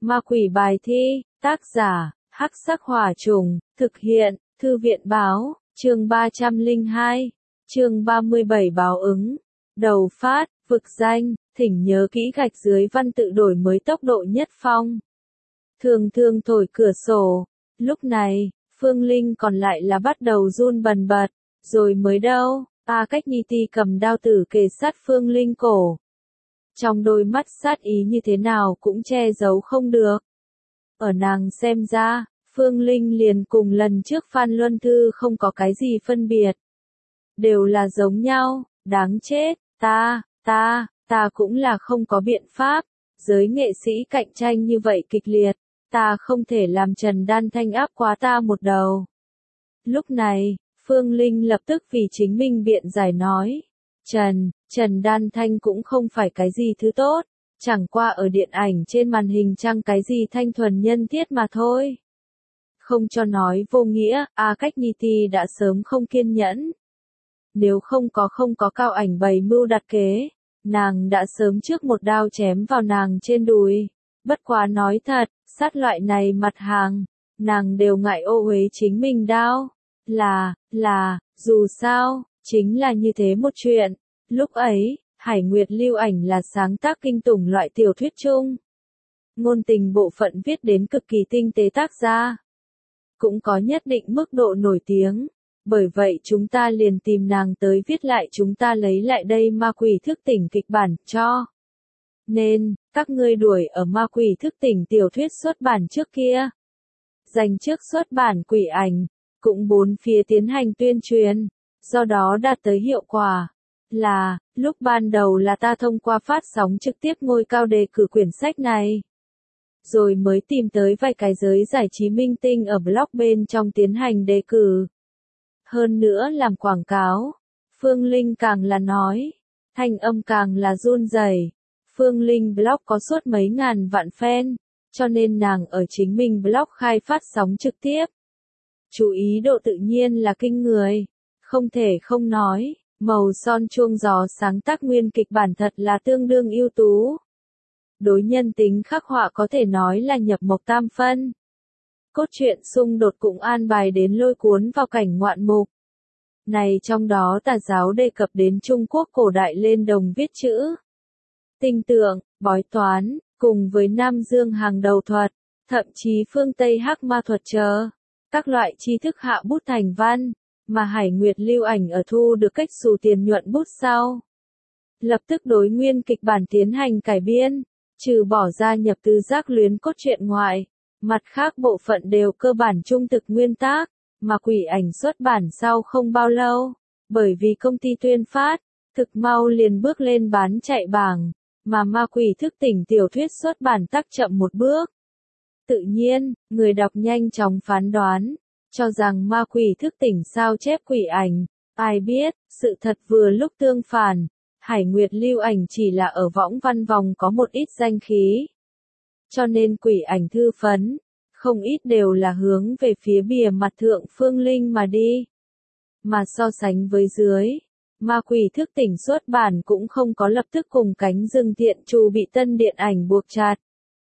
Ma quỷ bài thi, tác giả, Hắc Sắc Hỏa Trùng, thực hiện, Thư viện báo, chương 302, chương 37 báo ứng. Đầu phát, vực danh, thỉnh nhớ kỹ gạch dưới văn tự đổi mới tốc độ nhất phong. Thường thường thổi cửa sổ. Lúc này, Phương Linh còn lại là bắt đầu run bần bật. Rồi mới đâu, Cách Nhi Ti cầm đao tử kề sát Phương Linh cổ. Trong đôi mắt sát ý như thế nào cũng che giấu không được. Ở nàng xem ra, Phương Linh liền cùng lần trước Phan Luân Thư không có cái gì phân biệt. Đều là giống nhau, đáng chết, ta cũng là không có biện pháp. Giới nghệ sĩ cạnh tranh như vậy kịch liệt, ta không thể làm Trần Đan Thanh áp quá ta một đầu. Lúc này, Phương Linh lập tức vì chính mình biện giải nói. Trần Đan Thanh cũng không phải cái gì thứ tốt, chẳng qua ở điện ảnh trên màn hình chăng cái gì thanh thuần nhân thiết mà thôi. Không cho nói vô nghĩa, Cách Nhi Ti đã sớm không kiên nhẫn. Nếu không có cao ảnh bày mưu đặt kế, nàng đã sớm trước một đao chém vào nàng trên đùi. Bất quá nói thật, sát loại này mặt hàng, nàng đều ngại ô uế chính mình đao. Dù sao, chính là như thế một chuyện. Lúc ấy, Hải Nguyệt Lưu Ảnh là sáng tác kinh tủng loại tiểu thuyết chung. Ngôn tình bộ phận viết đến cực kỳ tinh tế tác gia. Cũng có nhất định mức độ nổi tiếng. Bởi vậy chúng ta liền tìm nàng tới viết lại, chúng ta lấy lại đây Ma Quỷ Thức Tỉnh kịch bản cho. Nên, các ngươi đuổi ở Ma Quỷ Thức Tỉnh tiểu thuyết xuất bản trước kia. Dành trước xuất bản Quỷ Ảnh, cũng bốn phía tiến hành tuyên truyền, do đó đạt tới hiệu quả. Lúc ban đầu là ta thông qua phát sóng trực tiếp ngôi cao đề cử quyển sách này. Rồi mới tìm tới vài cái giới giải trí minh tinh ở blog bên trong tiến hành đề cử. Hơn nữa làm quảng cáo. Phương Linh càng là nói. Thanh âm càng là run rẩy. Phương Linh blog có suốt mấy ngàn vạn fan. Cho nên nàng ở chính mình blog khai phát sóng trực tiếp. Chú ý độ tự nhiên là kinh người. Không thể không nói. Màu son chuông gió sáng tác nguyên kịch bản thật là tương đương ưu tú. Đối nhân tính khắc họa có thể nói là nhập mộc tam phân. Cốt truyện xung đột cũng an bài đến lôi cuốn vào cảnh ngoạn mục. Này trong đó tà giáo đề cập đến Trung Quốc cổ đại lên đồng viết chữ. Tinh tượng, bói toán, cùng với Nam Dương hàng đầu thuật, thậm chí phương Tây hắc ma thuật chờ. Các loại tri thức hạ bút thành văn. Mà Hải Nguyệt Lưu Ảnh ở thu được cách xù tiền nhuận bút sau. Lập tức đối nguyên kịch bản tiến hành cải biên, trừ bỏ ra nhập tư giác luyến cốt truyện ngoại, mặt khác bộ phận đều cơ bản trung thực nguyên tác, mà Quỷ Ảnh xuất bản sau không bao lâu, bởi vì công ty tuyên phát, thực mau liền bước lên bán chạy bảng, mà Ma Quỷ Thức Tỉnh tiểu thuyết xuất bản tắc chậm một bước. Tự nhiên, người đọc nhanh chóng phán đoán. Cho rằng Ma Quỷ Thức Tỉnh sao chép Quỷ Ảnh, ai biết, sự thật vừa lúc tương phản, Hải Nguyệt Lưu Ảnh chỉ là ở võng văn vòng có một ít danh khí. Cho nên Quỷ Ảnh thư phấn, không ít đều là hướng về phía bìa mặt thượng Phương Linh mà đi. Mà so sánh với dưới, Ma Quỷ Thức Tỉnh xuất bản cũng không có lập tức cùng cánh rừng thiện trù bị tân điện ảnh buộc chặt.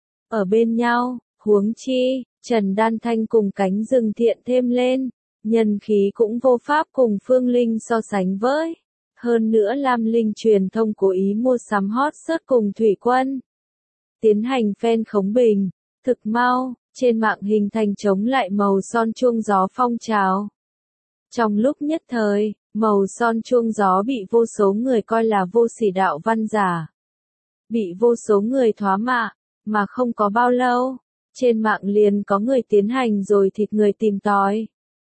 Ở bên nhau, huống chi. Trần Đan Thanh cùng cánh rừng thiện thêm lên, nhân khí cũng vô pháp cùng Phương Linh so sánh với. Hơn nữa Lam Linh truyền thông cố ý mua sắm hot search cùng Thủy Quân. Tiến hành fan khống bình, thực mau, trên mạng hình thành chống lại màu son chuông gió phong trào. Trong lúc nhất thời, màu son chuông gió bị vô số người coi là vô sỉ đạo văn giả. Bị vô số người thoá mạ, mà không có bao lâu. Trên mạng liền có người tiến hành rồi thịt người tìm tòi.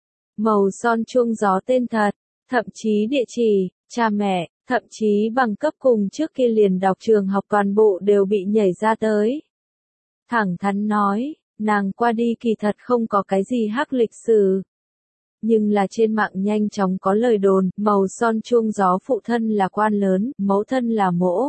Màu son chuông gió tên thật, thậm chí địa chỉ, cha mẹ, thậm chí bằng cấp cùng trước kia liền đọc trường học toàn bộ đều bị nhảy ra tới. Thẳng thắn nói, nàng qua đi kỳ thật không có cái gì hắc lịch sử. Nhưng là trên mạng nhanh chóng có lời đồn, màu son chuông gió phụ thân là quan lớn, mẫu thân là mỗ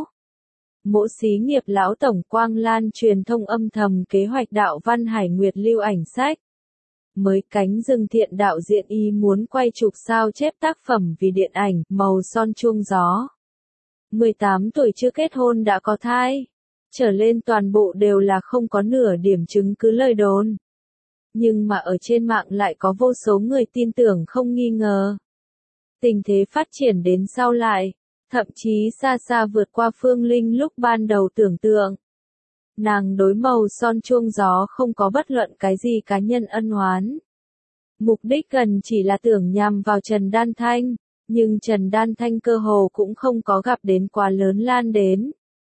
xí nghiệp lão tổng Quang Lan truyền thông âm thầm kế hoạch đạo văn Hải Nguyệt Lưu Ảnh sách. Mới cánh rừng thiện đạo diễn ý muốn quay chụp sao chép tác phẩm vì điện ảnh Màu son chuông gió. 18 tuổi chưa kết hôn đã có thai. trở lên toàn bộ đều là không có nửa điểm chứng cứ lời đồn. Nhưng mà ở trên mạng lại có vô số người tin tưởng không nghi ngờ. Tình thế phát triển đến sau lại, thậm chí xa xa vượt qua Phương Linh lúc ban đầu tưởng tượng. Nàng đối màu son chuông gió không có bất luận cái gì cá nhân ân oán. Mục đích gần chỉ là tưởng nhằm vào Trần Đan Thanh, nhưng Trần Đan Thanh cơ hồ cũng không có gặp đến quá lớn lan đến.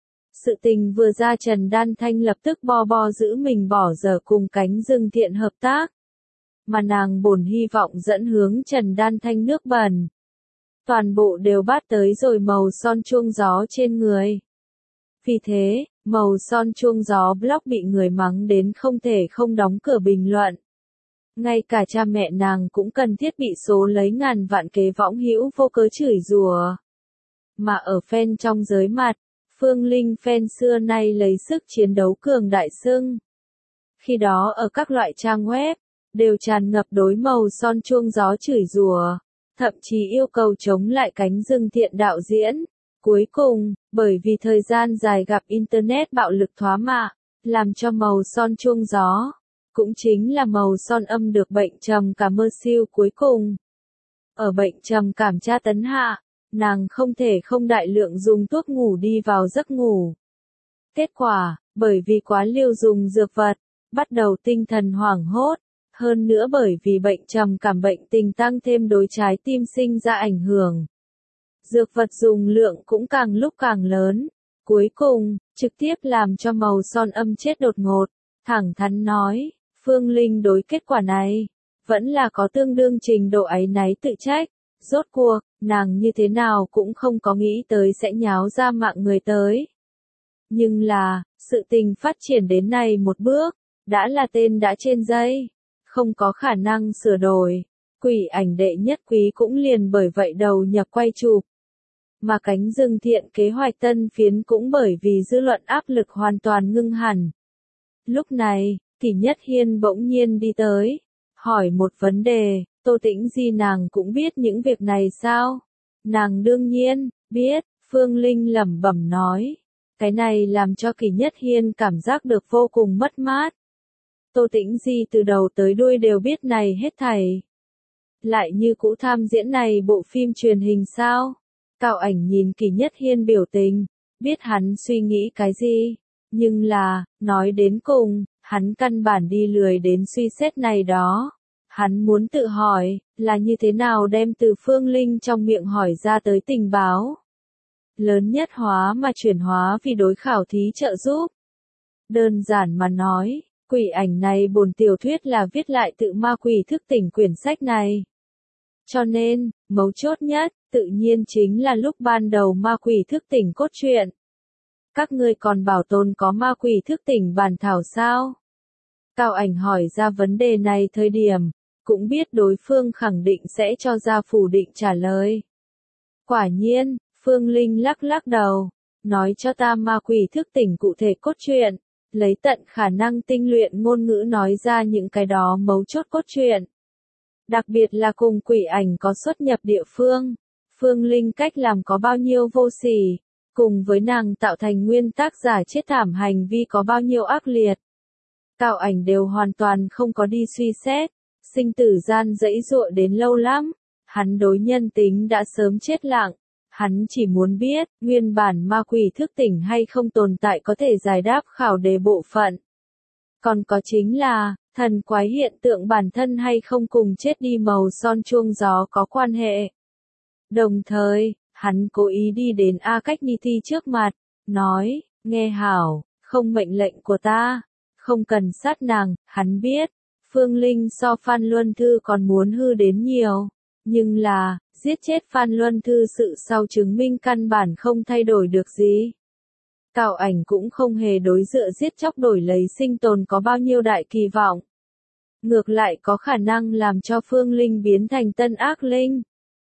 Sự tình vừa ra Trần Đan Thanh lập tức bo giữ mình bỏ dở cùng Cánh Rừng Thiện hợp tác. Mà nàng bổn hy vọng dẫn hướng Trần Đan Thanh nước bẩn. Toàn bộ đều bắt tới rồi màu son chuông gió trên người. Vì thế, màu son chuông gió blog bị người mắng đến không thể không đóng cửa bình luận. Ngay cả cha mẹ nàng cũng cần thiết bị số lấy ngàn vạn kế võng hữu vô cớ chửi rủa. Mà ở fan trong giới mặt, Phương Linh fan xưa nay lấy sức chiến đấu cường đại xưng. Khi đó ở các loại trang web, đều tràn ngập đối màu son chuông gió chửi rủa, thậm chí yêu cầu chống lại Cánh Rừng Thiện đạo diễn. Cuối cùng, bởi vì thời gian dài gặp Internet bạo lực thoá mạ, làm cho màu son chuông gió, cũng chính là màu son âm được bệnh trầm cảm mơ siêu cuối cùng. Ở bệnh trầm cảm tra tấn hạ, nàng không thể không đại lượng dùng thuốc ngủ đi vào giấc ngủ. Kết quả, bởi vì quá liều dùng dược vật, bắt đầu tinh thần hoảng hốt, hơn nữa bởi vì bệnh trầm cảm bệnh tình tăng thêm đối trái tim sinh ra ảnh hưởng. Dược vật dùng lượng cũng càng lúc càng lớn, cuối cùng, trực tiếp làm cho màu son âm chết đột ngột, thẳng thắn nói, Phương Linh đối kết quả này, vẫn là có tương đương trình độ áy náy tự trách, rốt cuộc, nàng như thế nào cũng không có nghĩ tới sẽ nháo ra mạng người tới. Nhưng là, sự tình phát triển đến này một bước, đã là tên đã trên dây, không có khả năng sửa đổi, Quỷ Ảnh đệ nhất quý cũng liền bởi vậy đầu nhập quay chụp. Mà Cánh Rừng Thiện kế hoạch tân phiến cũng bởi vì dư luận áp lực hoàn toàn ngưng hẳn. Lúc này, Kỷ Nhất Hiên bỗng nhiên đi tới, hỏi một vấn đề, Tô Tĩnh Di nàng cũng biết những việc này sao? Nàng đương nhiên, biết, Phương Linh lẩm bẩm nói. Cái này làm cho Kỷ Nhất Hiên cảm giác được vô cùng mất mát. Tô Tĩnh Di từ đầu tới đuôi đều biết này hết thảy. Lại như cũ tham diễn này bộ phim truyền hình sao? Cao Ảnh nhìn Kỷ Nhất Hiên biểu tình, biết hắn suy nghĩ cái gì. Nhưng là, nói đến cùng, hắn căn bản đi lười đến suy xét này đó. Hắn muốn tự hỏi, là như thế nào đem từ Phương Linh trong miệng hỏi ra tới tình báo. Lớn nhất hóa mà chuyển hóa vì đối khảo thí trợ giúp. Đơn giản mà nói, Quỷ Ảnh này bổn tiểu thuyết là viết lại tự ma quỷ thức tỉnh quyển sách này. Cho nên, mấu chốt nhất, tự nhiên chính là lúc ban đầu ma quỷ thức tỉnh cốt truyện. Các ngươi còn bảo tồn có ma quỷ thức tỉnh bản thảo sao? Cao Ảnh hỏi ra vấn đề này thời điểm, cũng biết đối phương khẳng định sẽ cho ra phủ định trả lời. Quả nhiên, Phương Linh lắc lắc đầu, nói cho ta ma quỷ thức tỉnh cụ thể cốt truyện, lấy tận khả năng tinh luyện ngôn ngữ nói ra những cái đó mấu chốt cốt truyện. Đặc biệt là cùng Quỷ Ảnh có xuất nhập địa phương, Phương Linh cách làm có bao nhiêu vô sỉ, cùng với nàng tạo thành nguyên tác giả chết thảm hành vi có bao nhiêu ác liệt. Cao Ảnh đều hoàn toàn không có đi suy xét, sinh tử gian dẫy dụa đến lâu lắm, hắn đối nhân tính đã sớm chết lặng, hắn chỉ muốn biết, nguyên bản ma quỷ thức tỉnh hay không tồn tại có thể giải đáp khảo đề bộ phận. Còn có chính là, thần quái hiện tượng bản thân hay không cùng chết đi màu son chuông gió có quan hệ. Đồng thời, hắn cố ý đi đến A Cách Ni Thi trước mặt, nói, nghe hảo, không mệnh lệnh của ta, không cần sát nàng, hắn biết, Phương Linh so Phan Luân Thư còn muốn hư đến nhiều, nhưng là, giết chết Phan Luân Thư sự sau chứng minh căn bản không thay đổi được gì. Cao Ảnh cũng không hề đối dựa giết chóc đổi lấy sinh tồn có bao nhiêu đại kỳ vọng. Ngược lại có khả năng làm cho Phương Linh biến thành tân ác linh.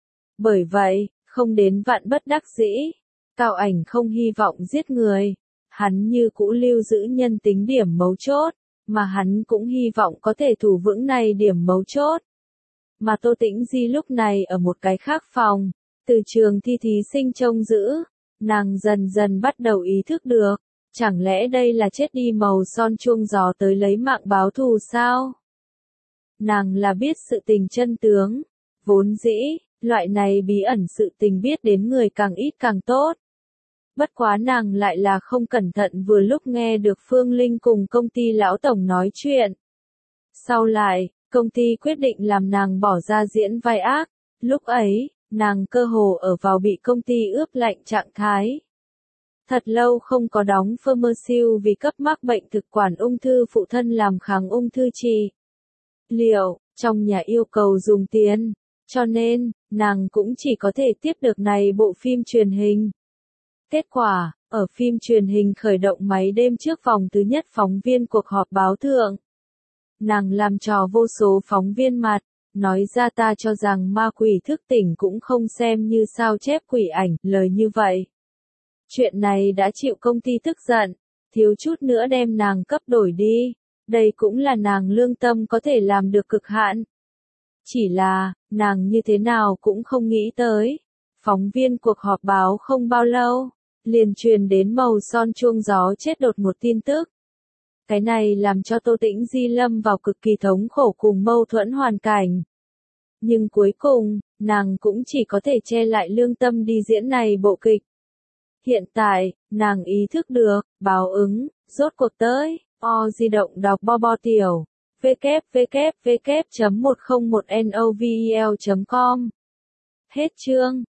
Bởi vậy, không đến vạn bất đắc dĩ, Cao Ảnh không hy vọng giết người, hắn như cũ lưu giữ nhân tính điểm mấu chốt, mà hắn cũng hy vọng có thể thủ vững này điểm mấu chốt. Mà Tô Tĩnh Di lúc này ở một cái khác phòng, từ trường thi thí sinh trông giữ, nàng dần dần bắt đầu ý thức được, Chẳng lẽ đây là chết đi màu son chuông gió tới lấy mạng báo thù sao? Nàng là biết sự tình chân tướng. Vốn dĩ, loại này bí ẩn sự tình biết đến người càng ít càng tốt. Bất quá nàng lại là không cẩn thận vừa lúc nghe được Phương Linh cùng công ty lão tổng nói chuyện. Sau lại, công ty quyết định làm nàng bỏ ra diễn vai ác. Lúc ấy, nàng cơ hồ ở vào bị công ty ướp lạnh trạng thái. Thật lâu không có đóng pharmaceutical vì cấp mắc bệnh thực quản ung thư phụ thân làm kháng ung thư trị liệu, trong nhà yêu cầu dùng tiền, cho nên, nàng cũng chỉ có thể tiếp được này bộ phim truyền hình. Kết quả, ở phim truyền hình khởi động máy đêm trước vòng thứ nhất phóng viên cuộc họp báo thượng. Nàng làm trò vô số phóng viên mặt, nói ra ta cho rằng ma quỷ thức tỉnh cũng không xem như sao chép quỷ ảnh, lời như vậy. Chuyện này đã chịu công ty tức giận, thiếu chút nữa đem nàng cấp đổi đi. Đây cũng là nàng lương tâm có thể làm được cực hạn. Chỉ là, nàng như thế nào cũng không nghĩ tới. Phóng viên cuộc họp báo không bao lâu, liền truyền đến màu son chuông gió chết đột một tin tức. Cái này làm cho Tô Tĩnh Di lâm vào cực kỳ thống khổ cùng mâu thuẫn hoàn cảnh. Nhưng cuối cùng, nàng cũng chỉ có thể che lại lương tâm đi diễn này bộ kịch. Hiện tại, nàng ý thức được, báo ứng, rốt cuộc tới, di động đọc bo bo tiểu, www.101novel.com. Hết chương.